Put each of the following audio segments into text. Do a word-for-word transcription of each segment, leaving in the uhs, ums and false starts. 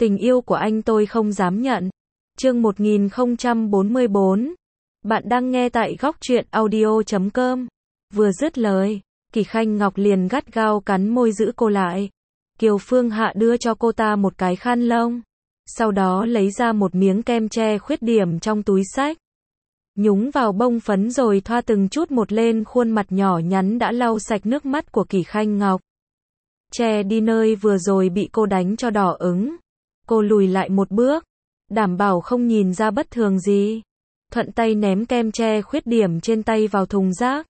Tình yêu của anh tôi không dám nhận. Chương một nghìn không trăm bốn mươi bốn. Bạn đang nghe tại góc truyện audio chấm com. Vừa dứt lời, Kỳ Khanh Ngọc liền gắt gao cắn môi giữ cô lại. Kiều Phương Hạ đưa cho cô ta một cái khăn lông. Sau đó lấy ra một miếng kem che khuyết điểm trong túi xách. Nhúng vào bông phấn rồi thoa từng chút một lên khuôn mặt nhỏ nhắn đã lau sạch nước mắt của Kỳ Khanh Ngọc. Che đi nơi vừa rồi bị cô đánh cho đỏ ửng. Cô lùi lại một bước, đảm bảo không nhìn ra bất thường gì. Thuận tay ném kem che khuyết điểm trên tay vào thùng rác.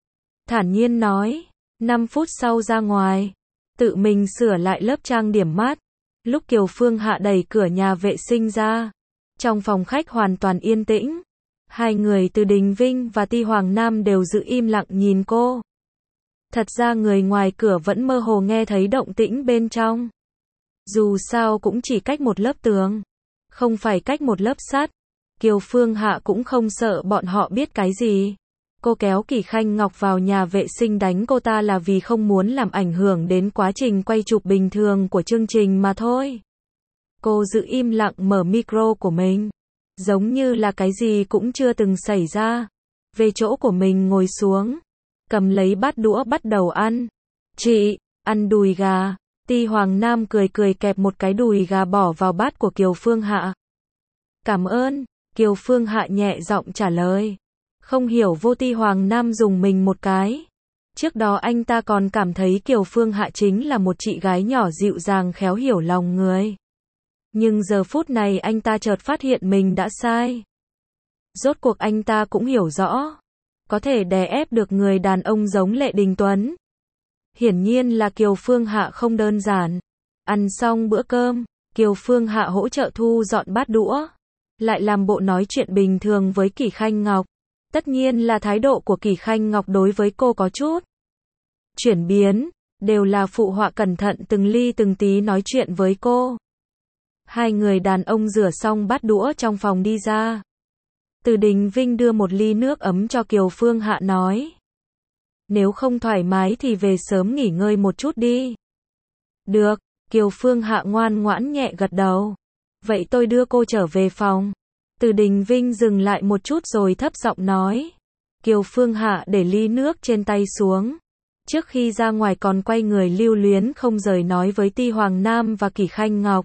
Thản nhiên nói, năm phút sau ra ngoài, tự mình sửa lại lớp trang điểm mát. Lúc Kiều Phương Hạ đẩy cửa nhà vệ sinh ra, trong phòng khách hoàn toàn yên tĩnh. Hai người Từ Đình Vinh và Ti Hoàng Nam đều giữ im lặng nhìn cô. Thật ra người ngoài cửa vẫn mơ hồ nghe thấy động tĩnh bên trong. Dù sao cũng chỉ cách một lớp tường, không phải cách một lớp sắt. Kiều Phương Hạ cũng không sợ bọn họ biết cái gì. Cô kéo Kỳ Khanh Ngọc vào nhà vệ sinh đánh cô ta là vì không muốn làm ảnh hưởng đến quá trình quay chụp bình thường của chương trình mà thôi. Cô giữ im lặng mở micro của mình, giống như là cái gì cũng chưa từng xảy ra. Về chỗ của mình ngồi xuống, cầm lấy bát đũa bắt đầu ăn. Chị, ăn đùi gà. Ti Hoàng Nam cười cười kẹp một cái đùi gà bỏ vào bát của Kiều Phương Hạ. Cảm ơn, Kiều Phương Hạ nhẹ giọng trả lời. Không hiểu vô Ti Hoàng Nam dùng mình một cái. Trước đó anh ta còn cảm thấy Kiều Phương Hạ chính là một chị gái nhỏ dịu dàng khéo hiểu lòng người. Nhưng giờ phút này anh ta chợt phát hiện mình đã sai. Rốt cuộc anh ta cũng hiểu rõ, có thể đè ép được người đàn ông giống Lệ Đình Tuấn. Hiển nhiên là Kiều Phương Hạ không đơn giản. Ăn xong bữa cơm, Kiều Phương Hạ hỗ trợ thu dọn bát đũa, lại làm bộ nói chuyện bình thường với Kỳ Khanh Ngọc. Tất nhiên là thái độ của Kỳ Khanh Ngọc đối với cô có chút chuyển biến, đều là phụ họa cẩn thận từng ly từng tí nói chuyện với cô. Hai người đàn ông rửa xong bát đũa trong phòng đi ra. Từ Đình Vinh đưa một ly nước ấm cho Kiều Phương Hạ nói. Nếu không thoải mái thì về sớm nghỉ ngơi một chút đi. Được, Kiều Phương Hạ ngoan ngoãn nhẹ gật đầu. Vậy tôi đưa cô trở về phòng. Từ Đình Vinh dừng lại một chút rồi thấp giọng nói. Kiều Phương Hạ để ly nước trên tay xuống. Trước khi ra ngoài còn quay người lưu luyến không rời nói với Ti Hoàng Nam và Kỳ Khanh Ngọc.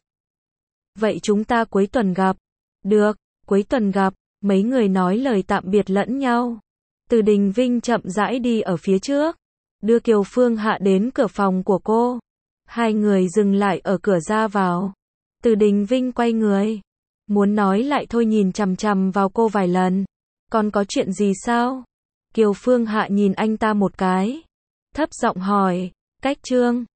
Vậy chúng ta cuối tuần gặp. Được, cuối tuần gặp. Mấy người nói lời tạm biệt lẫn nhau. Từ Đình Vinh chậm rãi đi ở phía trước, đưa Kiều Phương Hạ đến cửa phòng của cô. Hai người dừng lại ở cửa ra vào. Từ Đình Vinh quay người, muốn nói lại thôi nhìn chằm chằm vào cô vài lần. Còn có chuyện gì sao? Kiều Phương Hạ nhìn anh ta một cái, thấp giọng hỏi. Cách Trương,